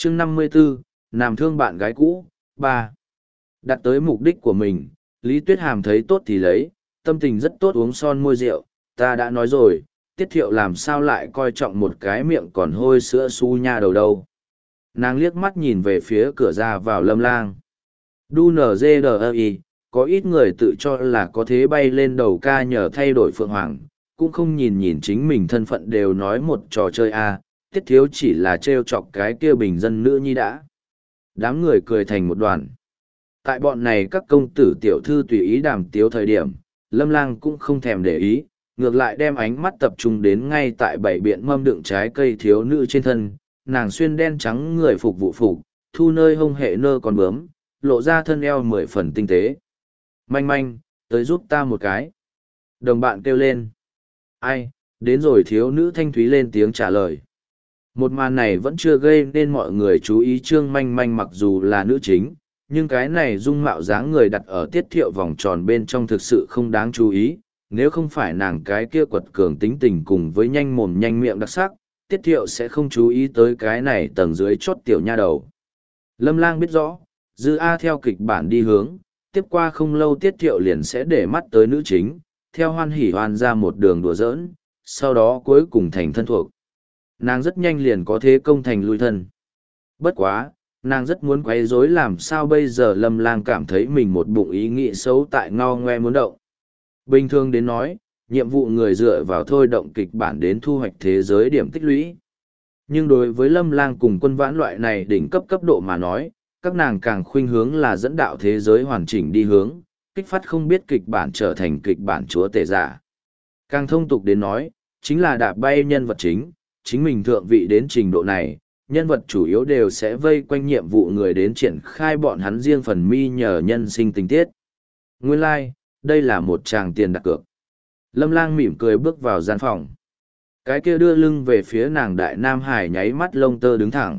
chương 54, làm thương bạn gái cũ, 3. Đặt tới mục đích của mình, Lý Tuyết Hàm thấy tốt thì lấy, tâm tình rất tốt uống son môi rượu, ta đã nói rồi, Tiết Thiệu làm sao lại coi trọng một cái miệng còn hôi sữa su nha đầu đâu. Nàng liếc mắt nhìn về phía cửa ra vào Lâm Lang. Đu NGDI, có ít người tự cho là có thế bay lên đầu ca nhờ thay đổi Phượng Hoàng, cũng không nhìn nhìn chính mình thân phận đều nói một trò chơi a. Tiết Thiếu chỉ là trêu chọc cái kia bình dân nữ nhi đã. Đám người cười thành một đoàn. Tại bọn này các công tử tiểu thư tùy ý đàm tiếu thời điểm, Lâm Lang cũng không thèm để ý, ngược lại đem ánh mắt tập trung đến ngay tại bảy biện mâm đựng trái cây thiếu nữ trên thân, nàng xuyên đen trắng người phục vụ phục, thu nơi hông hệ nơ còn bướm, lộ ra thân eo 10 phần tinh tế. Manh manh, tới giúp ta một cái. Đồng bạn kêu lên. Ai, đến rồi thiếu nữ thanh thúy lên tiếng trả lời. Một màn này vẫn chưa gây nên mọi người chú ý Trương Manh Manh mặc dù là nữ chính, nhưng cái này dung mạo dáng người đặt ở Tiết Thiệu vòng tròn bên trong thực sự không đáng chú ý, nếu không phải nàng cái kia quật cường tính tình cùng với nhanh mồm nhanh miệng đặc sắc, Tiết Thiệu sẽ không chú ý tới cái này tầng dưới chót tiểu nha đầu. Lâm Lang biết rõ, Dư A theo kịch bản đi hướng, tiếp qua không lâu Tiết Thiệu liền sẽ để mắt tới nữ chính, theo hoan hỉ hoan ra một đường đùa giỡn, sau đó cuối cùng thành thân thuộc. Nàng rất nhanh liền có thế công thành lui thân. Bất quá, nàng rất muốn quấy rối làm sao bây giờ Lâm Lang cảm thấy mình một bụng ý nghĩ xấu tại ngao ngoe muốn động. Bình thường đến nói, nhiệm vụ người dựa vào thôi động kịch bản đến thu hoạch thế giới điểm tích lũy. Nhưng đối với Lâm Lang cùng Quân Vãn loại này đỉnh cấp cấp độ mà nói, các nàng càng khuynh hướng là dẫn đạo thế giới hoàn chỉnh đi hướng, kích phát không biết kịch bản trở thành kịch bản chúa tể giả. Càng thông tục đến nói, chính là đạp bay nhân vật chính mình thượng vị đến trình độ này, nhân vật chủ yếu đều sẽ vây quanh nhiệm vụ người đến triển khai bọn hắn riêng phần mi nhờ nhân sinh tình tiết. Nguyên lai, đây là một tràng tiền đặt cược. Lâm Lang mỉm cười bước vào gian phòng. Cái kia đưa lưng về phía nàng Đại Nam Hải nháy mắt lông tơ đứng thẳng.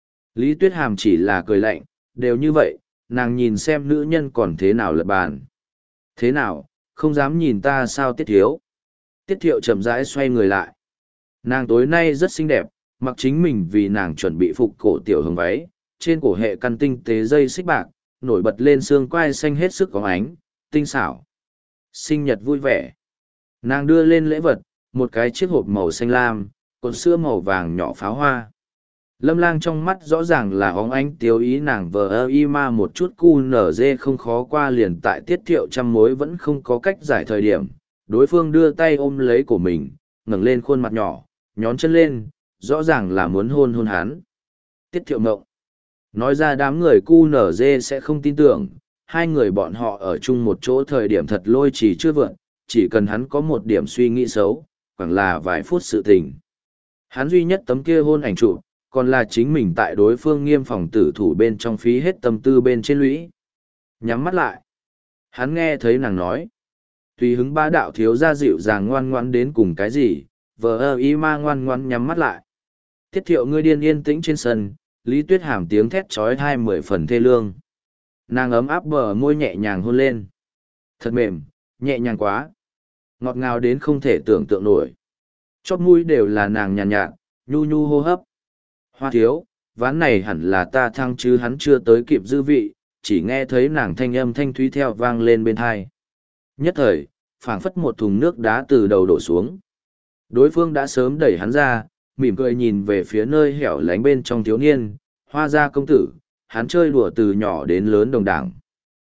Lý Tuyết Hàm chỉ là cười lạnh, đều như vậy, nàng nhìn xem nữ nhân còn thế nào lật bàn. Thế nào, không dám nhìn ta sao Tiết Thiếu. Tiết Thiệu chậm rãi xoay người lại. Nàng tối nay rất xinh đẹp, mặc chính mình vì nàng chuẩn bị phục cổ tiểu hồng váy, trên cổ hệ căn tinh tế dây xích bạc, nổi bật lên xương quai xanh hết sức có ánh, tinh xảo. Sinh nhật vui vẻ. Nàng đưa lên lễ vật, một cái chiếc hộp màu xanh lam, cột sữa màu vàng nhỏ pháo hoa. Lâm Lang trong mắt rõ ràng là óng ánh tiêu ý nàng vờ ơ y ma một chút cu nở dê không khó qua liền tại Tiết Thiệu trăm mối vẫn không có cách giải thời điểm. Đối phương đưa tay ôm lấy của mình, ngẩng lên khuôn mặt nhỏ, nhón chân lên, rõ ràng là muốn hôn hôn hắn. Tiết Thiệu mộng. Nói ra đám người cu nở dê sẽ không tin tưởng, hai người bọn họ ở chung một chỗ thời điểm thật lôi chỉ chưa vượn, chỉ cần hắn có một điểm suy nghĩ xấu, khoảng là vài phút sự tình. Hắn duy nhất tấm kia hôn ảnh chụp, còn là chính mình tại đối phương nghiêm phòng tử thủ bên trong phí hết tâm tư bên trên lũy. Nhắm mắt lại. Hắn nghe thấy nàng nói. Tùy hứng ba đạo thiếu gia dịu dàng ngoan ngoãn đến cùng cái gì, vờ ơ y ma ngoan ngoãn nhắm mắt lại. Tiết Thiệu ngươi điên yên tĩnh trên sân, Lý Tuyết Hàm tiếng thét trói 20 phần thê lương. Nàng ấm áp bờ môi nhẹ nhàng hôn lên. Thật mềm, nhẹ nhàng quá. Ngọt ngào đến không thể tưởng tượng nổi. Chóp mũi đều là nàng nhàn nhạt, nhu nhu hô hấp. Hoa thiếu, ván này hẳn là ta thăng chứ hắn chưa tới kịp dư vị, chỉ nghe thấy nàng thanh âm thanh thúy theo vang lên bên thai. Nhất thời, phảng phất một thùng nước đá từ đầu đổ xuống. Đối phương đã sớm đẩy hắn ra, mỉm cười nhìn về phía nơi hẻo lánh bên trong thiếu niên, Hoa gia công tử, hắn chơi đùa từ nhỏ đến lớn đồng đảng.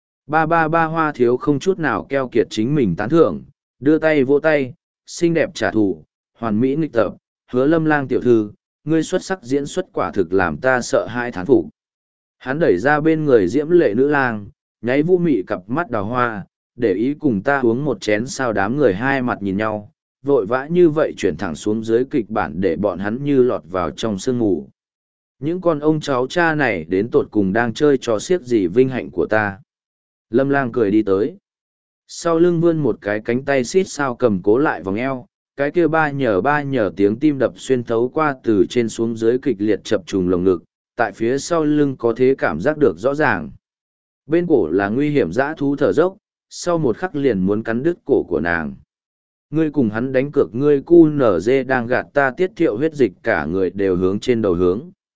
Ba Hoa thiếu không chút nào keo kiệt chính mình tán thưởng, đưa tay vỗ tay, xinh đẹp trả thù, hoàn mỹ nghịch tập, hứa Lâm Lang tiểu thư, ngươi xuất sắc diễn xuất quả thực làm ta sợ hai thán phục. Hắn đẩy ra bên người diễm lệ nữ lang, nháy vũ mị cặp mắt đào hoa, để ý cùng ta uống một chén sao đám người hai mặt nhìn nhau, vội vã như vậy chuyển thẳng xuống dưới kịch bản để bọn hắn như lọt vào trong sương mù. Những con ông cháu cha này đến tột cùng đang chơi trò xiếc gì vinh hạnh của ta. Lâm Lang cười đi tới. Sau lưng vươn một cái cánh tay xít sao cầm cố lại vòng eo, cái kia ba nhờ tiếng tim đập xuyên thấu qua từ trên xuống dưới kịch liệt chập trùng lồng ngực, tại phía sau lưng có thế cảm giác được rõ ràng. Bên cổ là nguy hiểm dã thú thở dốc, sau một khắc liền muốn cắn đứt cổ của nàng. Ngươi cùng hắn đánh cược ngươi cu nở dê đang gạt ta Tiết Thiệu huyết dịch cả người đều hướng trên đầu hướng.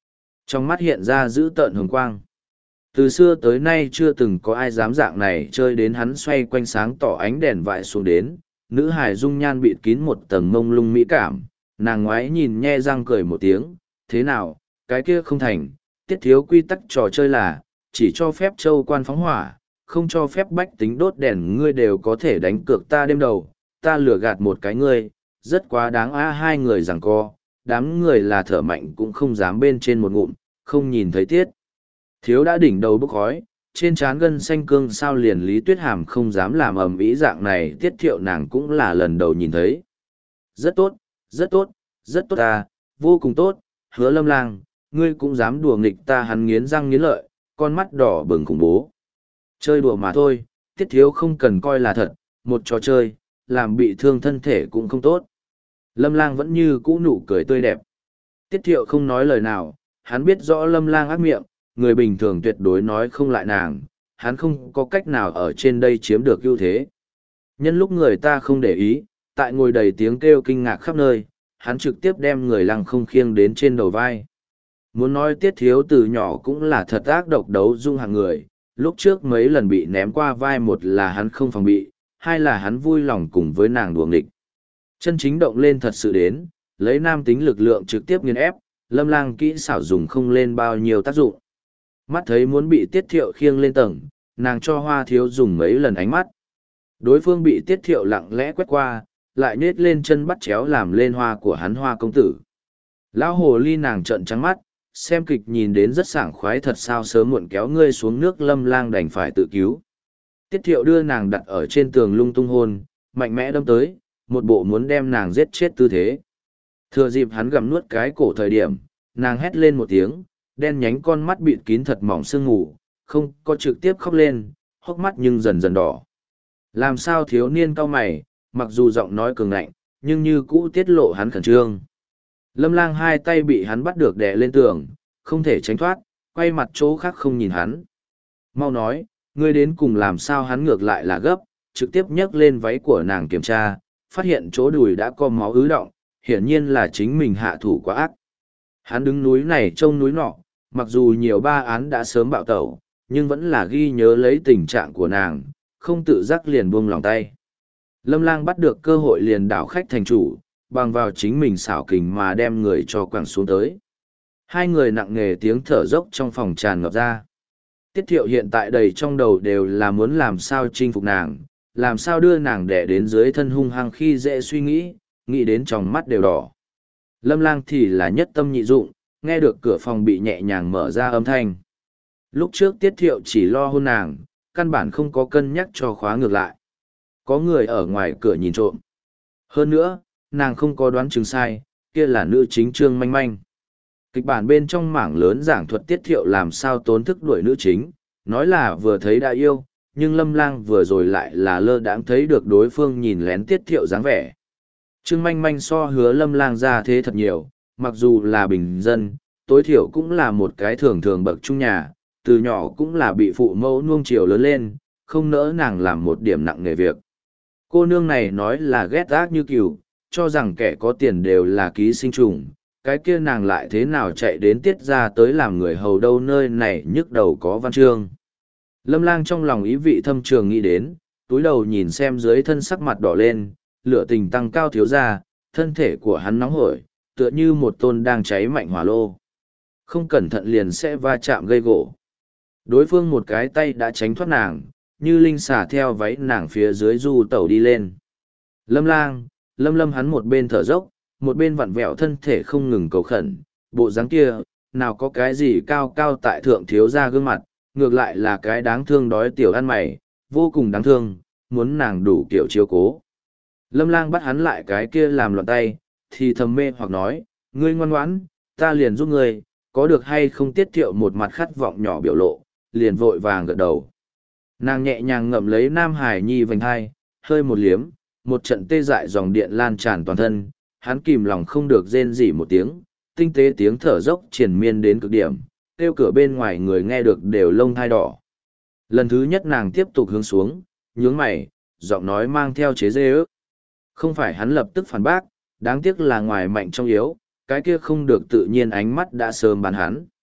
Trong mắt hiện ra dữ tợn hồng quang. Từ xưa tới nay chưa từng có ai dám dạng này chơi đến hắn xoay quanh sáng tỏ ánh đèn vại xuống đến. Nữ hài dung nhan bịt kín một tầng mông lung mỹ cảm, nàng ngoái nhìn nhe răng cười một tiếng, thế nào, cái kia không thành, tiết thiếu quy tắc trò chơi là, chỉ cho phép châu quan phóng hỏa, không cho phép bách tính đốt đèn ngươi đều có thể đánh cược ta đêm đầu, ta lừa gạt một cái ngươi, rất quá đáng a hai người giằng co, đám người là thở mạnh cũng không dám bên trên một ngụm, không nhìn thấy tiết. Thiếu đã đỉnh đầu bốc khói, trên trán gân xanh cương sao liền Lý Tuyết Hàm không dám làm ầm ĩ dạng này tiết thiệu nàng cũng là lần đầu nhìn thấy. Rất tốt, rất tốt, rất tốt ta, vô cùng tốt, Hứa Lâm Lang, ngươi cũng dám đùa nghịch ta hắn nghiến răng nghiến lợi, con mắt đỏ bừng khủng bố. Chơi đùa mà thôi, tiết thiếu không cần coi là thật, một trò chơi, làm bị thương thân thể cũng không tốt. Lâm Lang vẫn như cũ nụ cười tươi đẹp. Tiết thiệu không nói lời nào, hắn biết rõ Lâm Lang ác miệng, người bình thường tuyệt đối nói không lại nàng, hắn không có cách nào ở trên đây chiếm được ưu thế. Nhân lúc người ta không để ý, tại ngồi đầy tiếng kêu kinh ngạc khắp nơi, hắn trực tiếp đem người lăng không khiêng đến trên đầu vai. Muốn nói tiết thiếu từ nhỏ cũng là thật ác độc đấu dung hạng người, lúc trước mấy lần bị ném qua vai một là hắn không phòng bị, hai là hắn vui lòng cùng với nàng đùa nghịch. Chân chính động lên thật sự đến, lấy nam tính lực lượng trực tiếp nghiền ép, Lâm Lang kỹ xảo dùng không lên bao nhiêu tác dụng. Mắt thấy muốn bị tiết thiệu khiêng lên tầng, nàng cho hoa thiếu dùng mấy lần ánh mắt. Đối phương bị tiết thiệu lặng lẽ quét qua, lại nết lên chân bắt chéo làm lên hoa của hắn Hoa công tử. Lão hồ ly nàng trợn trắng mắt, xem kịch nhìn đến rất sảng khoái thật sao sớm muộn kéo ngươi xuống nước Lâm Lang đành phải tự cứu. Tiết thiệu đưa nàng đặt ở trên tường lung tung hôn, mạnh mẽ đâm tới, một bộ muốn đem nàng giết chết tư thế. Thừa dịp hắn gặm nuốt cái cổ thời điểm, nàng hét lên một tiếng, đen nhánh con mắt bịt kín thật mỏng sương ngủ, không có trực tiếp khóc lên, hốc mắt nhưng dần dần đỏ. Làm sao thiếu niên cau mày, mặc dù giọng nói cường ngạnh, nhưng như cũ tiết lộ hắn khẩn trương. Lâm Lang hai tay bị hắn bắt được đè lên tường, không thể tránh thoát, quay mặt chỗ khác không nhìn hắn. Mau nói, ngươi đến cùng làm sao hắn ngược lại là gấp, trực tiếp nhấc lên váy của nàng kiểm tra, phát hiện chỗ đùi đã có máu ứ động, hiển nhiên là chính mình hạ thủ quá ác. Hắn đứng núi này trông núi nọ, mặc dù nhiều ba án đã sớm bạo tẩu, nhưng vẫn là ghi nhớ lấy tình trạng của nàng, không tự giác liền buông lòng tay. Lâm Lang bắt được cơ hội liền đảo khách thành chủ, bằng vào chính mình xảo kình mà đem người cho quẳng xuống tới. Hai người nặng nề tiếng thở dốc trong phòng tràn ngập ra. Tiết thiệu hiện tại đầy trong đầu đều là muốn làm sao chinh phục nàng, làm sao đưa nàng đẻ đến dưới thân hung hăng khi dễ suy nghĩ, nghĩ đến trong mắt đều đỏ. Lâm Lang thì là nhất tâm nhị dụng, nghe được cửa phòng bị nhẹ nhàng mở ra âm thanh. Lúc trước tiết thiệu chỉ lo hôn nàng, căn bản không có cân nhắc cho khóa ngược lại. Có người ở ngoài cửa nhìn trộm. Hơn nữa, nàng không có đoán chừng sai, kia là nữ chính Trương Manh Manh. Kịch bản bên trong mảng lớn giảng thuật tiết thiệu làm sao tốn thức đuổi nữ chính, nói là vừa thấy đã yêu, nhưng Lâm Lang vừa rồi lại là lơ đãng thấy được đối phương nhìn lén tiết thiệu dáng vẻ. Trương Manh Manh so Hứa Lâm Lang ra thế thật nhiều, mặc dù là bình dân, tối thiểu cũng là một cái thường thường bậc trung nhà, từ nhỏ cũng là bị phụ mẫu nuông chiều lớn lên, không nỡ nàng làm một điểm nặng nghề việc. Cô nương này nói là ghét ác như cừu, cho rằng kẻ có tiền đều là ký sinh trùng, cái kia nàng lại thế nào chạy đến tiết ra tới làm người hầu đâu nơi này nhức đầu có văn chương. Lâm Lang trong lòng ý vị thâm trường nghĩ đến, túi đầu nhìn xem dưới thân sắc mặt đỏ lên, lửa tình tăng cao thiếu ra, thân thể của hắn nóng hổi, tựa như một tôn đang cháy mạnh hỏa lô. Không cẩn thận liền sẽ va chạm gây gỗ. Đối phương một cái tay đã tránh thoát nàng, như linh xà theo váy nàng phía dưới du tẩu đi lên. Lâm Lang, Lâm hắn một bên thở dốc, một bên vặn vẹo thân thể không ngừng cầu khẩn, bộ dáng kia, nào có cái gì cao cao tại thượng thiếu ra gương mặt, ngược lại là cái đáng thương đói tiểu ăn mày, vô cùng đáng thương, muốn nàng đủ kiểu chiếu cố. Lâm Lang bắt hắn lại cái kia làm loạn tay, thì thầm mê hoặc nói, ngươi ngoan ngoãn, ta liền giúp ngươi, có được hay không tiết thiệu một mặt khát vọng nhỏ biểu lộ, liền vội vàng gật đầu. Nàng nhẹ nhàng ngậm lấy Nam Hải Nhi vành hai, hơi một liếm, một trận tê dại dòng điện lan tràn toàn thân, hắn kìm lòng không được rên rỉ một tiếng, tinh tế tiếng thở dốc triền miên đến cực điểm, kêu cửa bên ngoài người nghe được đều lông thai đỏ. Lần thứ nhất nàng tiếp tục hướng xuống, nhướng mày, giọng nói mang theo chế dê ước. Không phải hắn lập tức phản bác, đáng tiếc là ngoài mạnh trong yếu, cái kia không được tự nhiên ánh mắt đã sớm bắn hắn.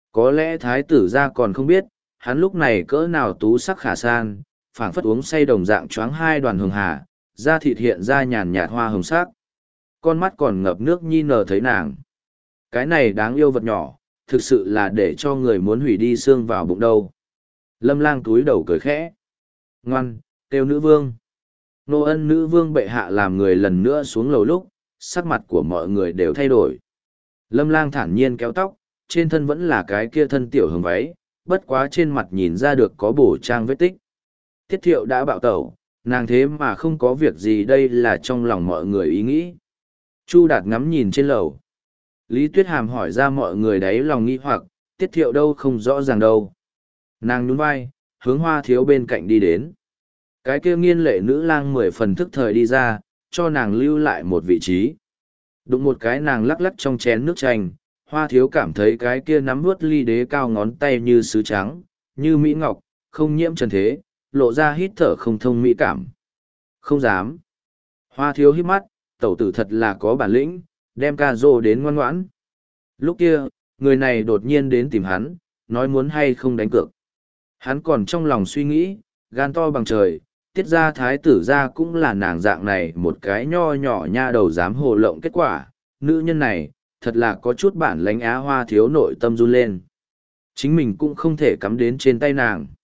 Có lẽ thái tử gia còn không biết, hắn lúc này cỡ nào tú sắc khả san, phảng phất uống say đồng dạng choáng hai đoàn hường hà, da thịt hiện ra nhàn nhạt hoa hồng sắc. Con mắt còn ngập nước nhi nở thấy nàng. Cái này đáng yêu vật nhỏ, thực sự là để cho người muốn hủy đi xương vào bụng đâu. Lâm Lang túi đầu cười khẽ. Ngoan, kêu nữ vương. Nô Ân nữ vương bệ hạ làm người lần nữa xuống lầu lúc, sắc mặt của mọi người đều thay đổi. Lâm Lang thản nhiên kéo tóc, trên thân vẫn là cái kia thân tiểu hồng váy, bất quá trên mặt nhìn ra được có bổ trang vết tích. Tiết Thiệu đã bạo tẩu, nàng thế mà không có việc gì, đây là trong lòng mọi người ý nghĩ. Chu Đạt ngắm nhìn trên lầu. Lý Tuyết Hàm hỏi ra mọi người đấy lòng nghi hoặc, Tiết Thiệu đâu không rõ ràng đâu. Nàng nhún vai, hướng Hoa Thiếu bên cạnh đi đến. Cái kia nghiên lệ nữ lang 10 phần thức thời đi ra, cho nàng lưu lại một vị trí. Đụng một cái nàng lắc lắc trong chén nước chanh, Hoa Thiếu cảm thấy cái kia nắm vuốt ly đế cao ngón tay như sứ trắng, như mỹ ngọc, không nhiễm trần thế, lộ ra hít thở không thông mỹ cảm. Không dám. Hoa Thiếu hít mắt, tẩu tử thật là có bản lĩnh, đem ca rô đến ngoan ngoãn. Lúc kia, người này đột nhiên đến tìm hắn, nói muốn hay không đánh cược. Hắn còn trong lòng suy nghĩ, gan to bằng trời, tiết ra thái tử ra cũng là nàng dạng này một cái nho nhỏ nha đầu dám hồ lộng kết quả. Nữ nhân này, thật là có chút bản lãnh. Á. Hoa Thiếu nội tâm run lên. Chính mình cũng không thể cắm đến trên tay nàng.